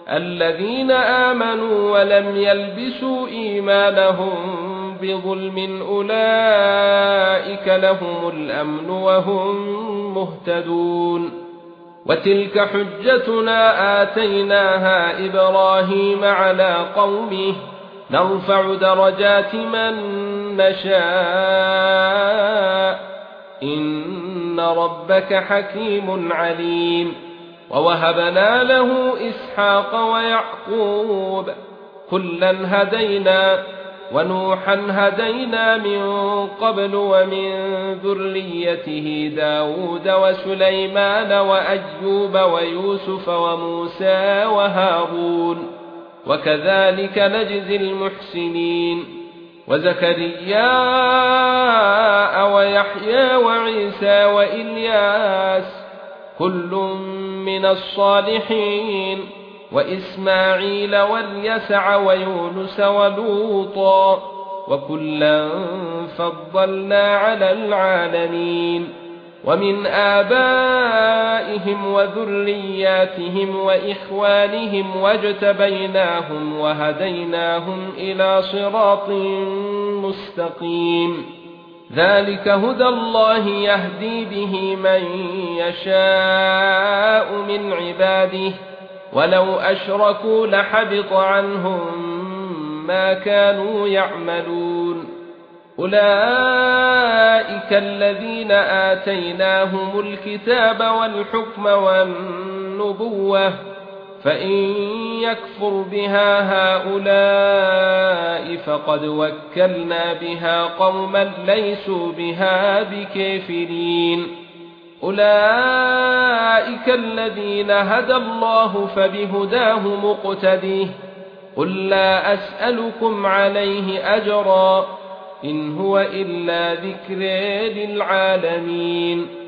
الذين آمنوا ولم يلبسوا إيمانهم بظلم أولئك لهم الأمن وهم مهتدون وتلك حجتنا آتيناها إبراهيم على قومه نرفع درجات من نشاء إن ربك حكيم عليم ووهبنا له إسحاق ويعقوب كلا هدينا ونوحا هدينا من قبل ومن ذريته داود وسليمان وأيوب ويوسف وموسى وهارون وكذلك نجزي المحسنين وزكريا ويحيى وعيسى وإلياس كل من الصالحين وإسماعيل واليسع ويونس ولوطا وكلا فضلنا على العالمين ومن آبائهم وذرياتهم وإخوانهم واجتبيناهم وهديناهم إلى صراط مستقيم ذلك هدى الله يهدي به من يشاء من عباده ولو أشركوا لحبط عنهم ما كانوا يعملون أولئك الذين آتيناهم الكتاب والحكم والنبوة فإن يكفر بها هؤلاء فقد وكلنا بها قوما ليسوا بها بكافرين أولئك الذين هدى الله فبهداه مقتديه قل لا أسألكم عليه أجرا إن هو إلا ذكر للعالمين